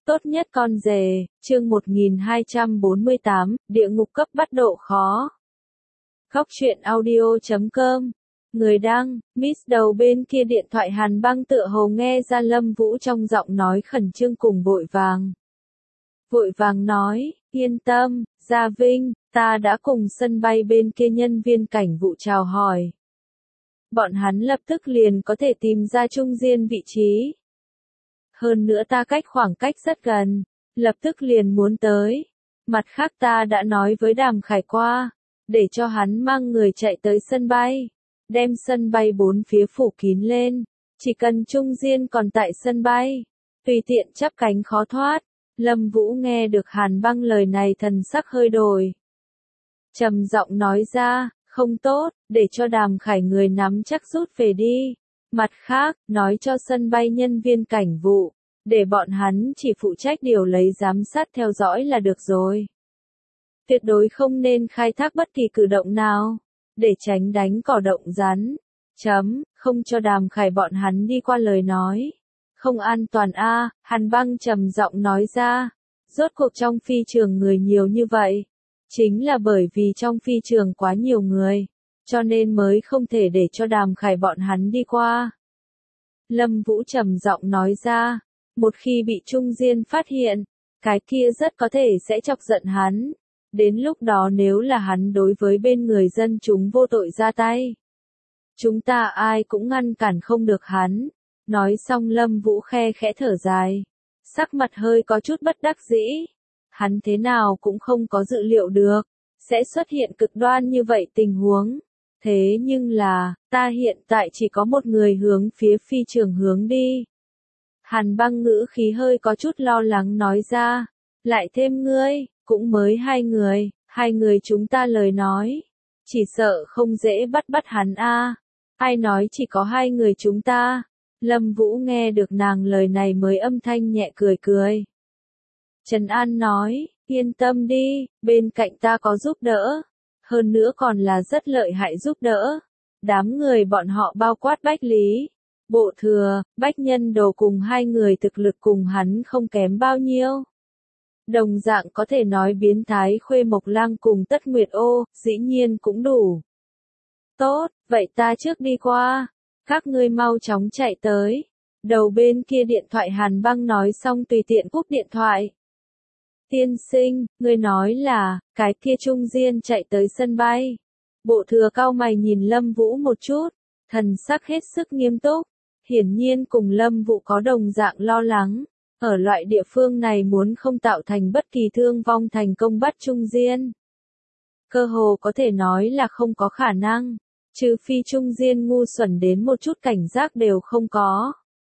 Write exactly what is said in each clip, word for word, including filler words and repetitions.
Tốt nhất con rể, chương một nghìn hai trăm bốn mươi tám, địa ngục cấp bắt độ khó. Góc truyện audio chấm com. Người đăng, Miss đầu bên kia điện thoại Hàn Băng tựa hồ nghe ra Lâm Vũ trong giọng nói khẩn trương cùng vội vàng. Vội vàng nói, yên tâm, Gia Vinh, ta đã cùng sân bay bên kia nhân viên cảnh vụ chào hỏi. Bọn hắn lập tức liền có thể tìm ra Trung Diên vị trí. Hơn nữa ta cách khoảng cách rất gần, lập tức liền muốn tới. Mặt khác ta đã nói với Đàm Khải qua, để cho hắn mang người chạy tới sân bay, đem sân bay bốn phía phủ kín lên, chỉ cần Trung Diên còn tại sân bay, tùy tiện chắp cánh khó thoát. Lâm Vũ nghe được Hàn Băng lời này thần sắc hơi đổi. Trầm giọng nói ra, không tốt, để cho Đàm Khải người nắm chắc rút về đi. Mặt khác, nói cho sân bay nhân viên cảnh vụ, để bọn hắn chỉ phụ trách điều lấy giám sát theo dõi là được rồi. Tuyệt đối không nên khai thác bất kỳ cử động nào, để tránh đánh cỏ động rắn. Chấm, không cho Đàm Khải bọn hắn đi qua lời nói. Không an toàn a, à, Hàn Băng trầm giọng nói ra. Rốt cuộc trong phi trường người nhiều như vậy. Chính là bởi vì trong phi trường quá nhiều người, cho nên mới không thể để cho Đàm Khải bọn hắn đi qua. Lâm Vũ trầm giọng nói ra, một khi bị Trung Diên phát hiện, cái kia rất có thể sẽ chọc giận hắn. Đến lúc đó nếu là hắn đối với bên người dân chúng vô tội ra tay, chúng ta ai cũng ngăn cản không được hắn. Nói xong Lâm Vũ khe khẽ thở dài, sắc mặt hơi có chút bất đắc dĩ. Hắn thế nào cũng không có dự liệu được, sẽ xuất hiện cực đoan như vậy tình huống. Thế nhưng là, ta hiện tại chỉ có một người hướng phía phi trường hướng đi. Hàn Băng ngữ khí hơi có chút lo lắng nói ra, lại thêm ngươi, cũng mới hai người, hai người chúng ta lời nói. Chỉ sợ không dễ bắt bắt hắn a. À. Ai nói chỉ có hai người chúng ta? Lâm Vũ nghe được nàng lời này mới âm thanh nhẹ cười cười. Trần An nói, yên tâm đi, bên cạnh ta có giúp đỡ. Hơn nữa còn là rất lợi hại giúp đỡ. Đám người bọn họ bao quát Bách Lý, Bộ Thừa, Bách Nhân Đồ cùng hai người thực lực cùng hắn không kém bao nhiêu. Đồng dạng có thể nói biến thái Khuê Mộc Lang cùng Tất Nguyệt Ô, dĩ nhiên cũng đủ. Tốt, vậy ta trước đi qua. Các ngươi mau chóng chạy tới. Đầu bên kia điện thoại Hàn Băng nói xong tùy tiện cúp điện thoại. Tiên sinh, ngươi nói là, cái kia Trung Diên chạy tới sân bay. Bộ Thừa cau mày nhìn Lâm Vũ một chút, thần sắc hết sức nghiêm túc. Hiển nhiên cùng Lâm Vũ có đồng dạng lo lắng. Ở loại địa phương này muốn không tạo thành bất kỳ thương vong thành công bắt Trung Diên. Cơ hồ có thể nói là không có khả năng. Trừ phi Trung Diên ngu xuẩn đến một chút cảnh giác đều không có.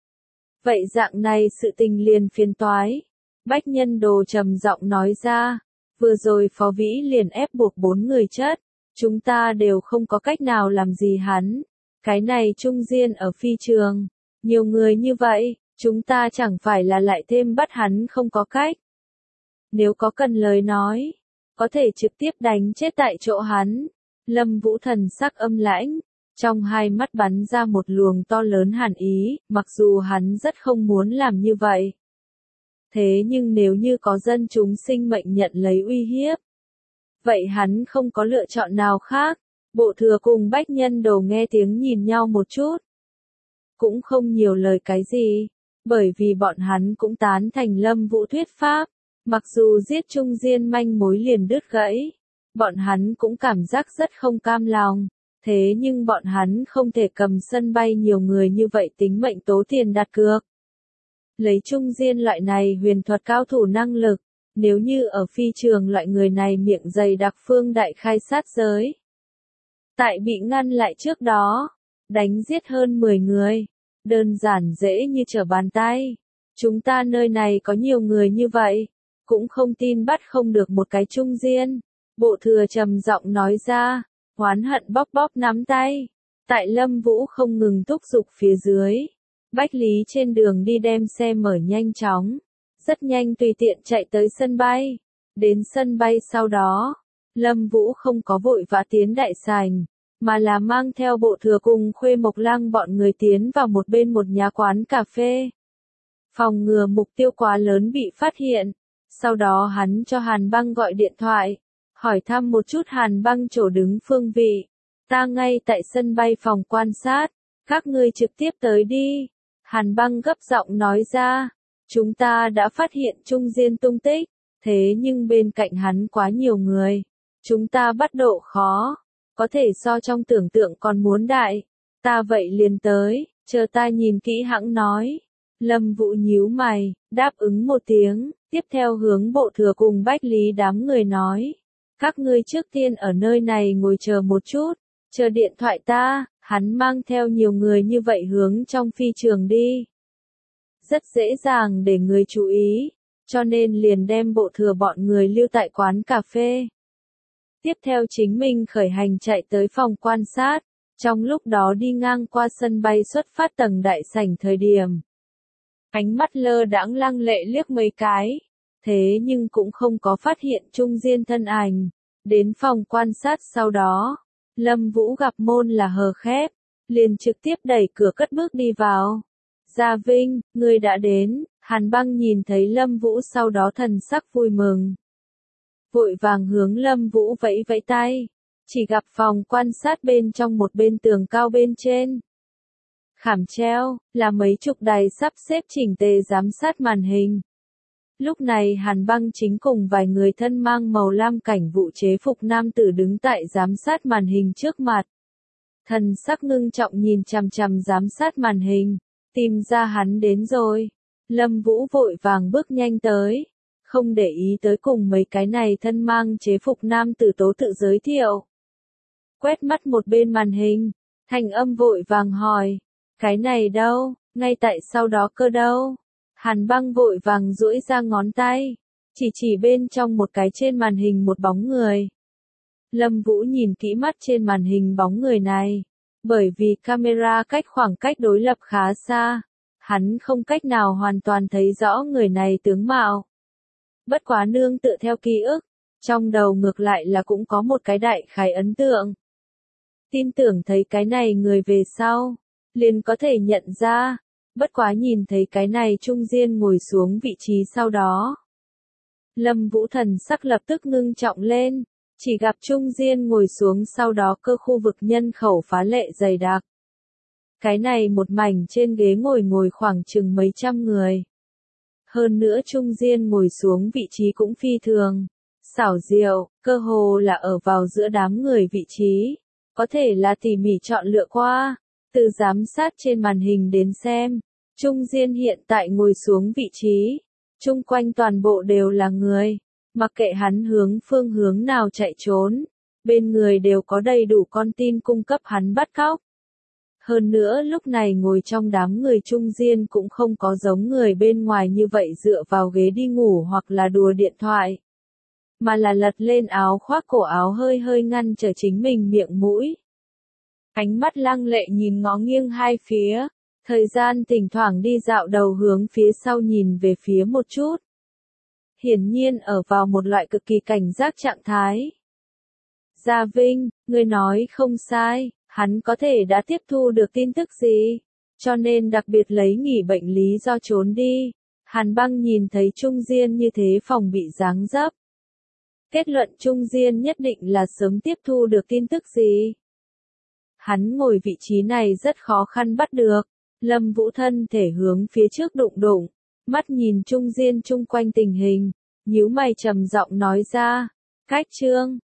Vậy dạng này sự tình liền phiền toái. Bách Nhân Đồ trầm giọng nói ra, vừa rồi Phó Vĩ liền ép buộc bốn người chết, chúng ta đều không có cách nào làm gì hắn. Cái này Trung Diên ở phi trường, nhiều người như vậy, chúng ta chẳng phải là lại thêm bắt hắn không có cách. Nếu có cần lời nói, có thể trực tiếp đánh chết tại chỗ hắn. Lâm Vũ thần sắc âm lãnh, trong hai mắt bắn ra một luồng to lớn hàn ý, mặc dù hắn rất không muốn làm như vậy. Thế nhưng nếu như có dân chúng sinh mệnh nhận lấy uy hiếp, vậy hắn không có lựa chọn nào khác. Bộ Thừa cùng Bách Nhân Đồ nghe tiếng nhìn nhau một chút, cũng không nhiều lời cái gì, bởi vì bọn hắn cũng tán thành Lâm Vũ thuyết pháp, mặc dù giết Trung Diên manh mối liền đứt gãy, bọn hắn cũng cảm giác rất không cam lòng, thế nhưng bọn hắn không thể cầm sân bay nhiều người như vậy tính mệnh tố tiền đặt cược. Lấy Trung Diên loại này huyền thuật cao thủ năng lực, nếu như ở phi trường loại người này miệng dày đặc phương đại khai sát giới. Tại bị ngăn lại trước đó, đánh giết hơn mười người, đơn giản dễ như trở bàn tay. Chúng ta nơi này có nhiều người như vậy, cũng không tin bắt không được một cái Trung Diên. Bộ Thừa trầm giọng nói ra, oán hận bóp bóp nắm tay. Tại Lâm Vũ không ngừng thúc giục phía dưới, Bách Lý trên đường đi đem xe mở nhanh chóng, rất nhanh tùy tiện chạy tới sân bay. Đến sân bay sau đó, Lâm Vũ không có vội vã tiến đại sảnh, mà là mang theo Bộ Thừa cùng Khuê Mộc Lang bọn người tiến vào một bên một nhà quán cà phê. phòng ngừa mục tiêu quá lớn bị phát hiện. Sau đó hắn cho Hàn Băng gọi điện thoại, hỏi thăm một chút Hàn Băng chỗ đứng phương vị. Ta ngay tại sân bay phòng quan sát, các ngươi trực tiếp tới đi. Hàn Băng gấp giọng nói ra, chúng ta đã phát hiện Trung Diên tung tích, thế nhưng bên cạnh hắn quá nhiều người. Chúng ta bắt độ khó, có thể so trong tưởng tượng còn muốn đại. Ta vậy liền tới, chờ ta nhìn kỹ hãng nói. Lâm Vũ nhíu mày, đáp ứng một tiếng, tiếp theo hướng Bộ Thừa cùng Bách Lý đám người nói. Các ngươi trước tiên ở nơi này ngồi chờ một chút, chờ điện thoại ta. Hắn mang theo nhiều người như vậy hướng trong phi trường đi. Rất dễ dàng để người chú ý, cho nên liền đem Bộ Thừa bọn người lưu tại quán cà phê. Tiếp theo chính mình khởi hành chạy tới phòng quan sát, trong lúc đó đi ngang qua sân bay xuất phát tầng đại sảnh thời điểm. Ánh mắt lơ đãng lăng lệ liếc mấy cái, thế nhưng cũng không có phát hiện Trung Diên thân ảnh. Đến phòng quan sát sau đó, Lâm Vũ gặp môn là hờ khép, liền trực tiếp đẩy cửa cất bước đi vào. Gia Vinh, ngươi đã đến. Hàn Băng nhìn thấy Lâm Vũ sau đó thần sắc vui mừng. Vội vàng hướng Lâm Vũ vẫy vẫy tay, chỉ gặp phòng quan sát bên trong một bên tường cao bên trên. Khảm treo, là mấy chục đài sắp xếp chỉnh tề giám sát màn hình. Lúc này Hàn Băng chính cùng vài người thân mang màu lam cảnh vụ chế phục nam tử đứng tại giám sát màn hình trước mặt. Thần sắc ngưng trọng nhìn chằm chằm giám sát màn hình, tìm ra hắn đến rồi. Lâm Vũ vội vàng bước nhanh tới, không để ý tới cùng mấy cái này thân mang chế phục nam tử tố tự giới thiệu. Quét mắt một bên màn hình, thanh âm vội vàng hỏi, cái này đâu, ngay tại sau đó cơ đâu. Hàn Băng vội vàng duỗi ra ngón tay, chỉ chỉ bên trong một cái trên màn hình một bóng người. Lâm Vũ nhìn kỹ mắt trên màn hình bóng người này, bởi vì camera cách khoảng cách đối lập khá xa, hắn không cách nào hoàn toàn thấy rõ người này tướng mạo. Bất quá nương tựa theo ký ức, trong đầu ngược lại là cũng có một cái đại khái ấn tượng. Tin tưởng thấy cái này người về sau, liền có thể nhận ra. Bất quá nhìn thấy cái này Trung Diên ngồi xuống vị trí sau đó. Lâm Vũ thần sắc lập tức ngưng trọng lên, chỉ gặp Trung Diên ngồi xuống sau đó cơ khu vực nhân khẩu phá lệ dày đặc. Cái này một mảnh trên ghế ngồi ngồi khoảng chừng mấy trăm người. Hơn nữa Trung Diên ngồi xuống vị trí cũng phi thường, xảo diệu, cơ hồ là ở vào giữa đám người vị trí, có thể là tỉ mỉ chọn lựa qua. Từ giám sát trên màn hình đến xem, Trung Diên hiện tại ngồi xuống vị trí, chung quanh toàn bộ đều là người, mặc kệ hắn hướng phương hướng nào chạy trốn, bên người đều có đầy đủ con tin cung cấp hắn bắt cóc. Hơn nữa lúc này ngồi trong đám người Trung Diên cũng không có giống người bên ngoài như vậy dựa vào ghế đi ngủ hoặc là đùa điện thoại, mà là lật lên áo khoác cổ áo hơi hơi ngăn trở chính mình miệng mũi. Ánh mắt lăng lệ nhìn ngó nghiêng hai phía, thời gian thỉnh thoảng đi dạo đầu hướng phía sau nhìn về phía một chút. Hiển nhiên ở vào một loại cực kỳ cảnh giác trạng thái. Gia Vinh, ngươi nói không sai, hắn có thể đã tiếp thu được tin tức gì, cho nên đặc biệt lấy nghỉ bệnh lý do trốn đi. Hàn Băng nhìn thấy Trung Diên như thế phòng bị giáng dấp. Kết luận Trung Diên nhất định là sớm tiếp thu được tin tức gì. Hắn ngồi vị trí này rất khó khăn bắt được. Lâm Vũ thân thể hướng phía trước đụng đụng, mắt nhìn Trung Diên chung quanh tình hình, nhíu mày trầm giọng nói ra, cách trương,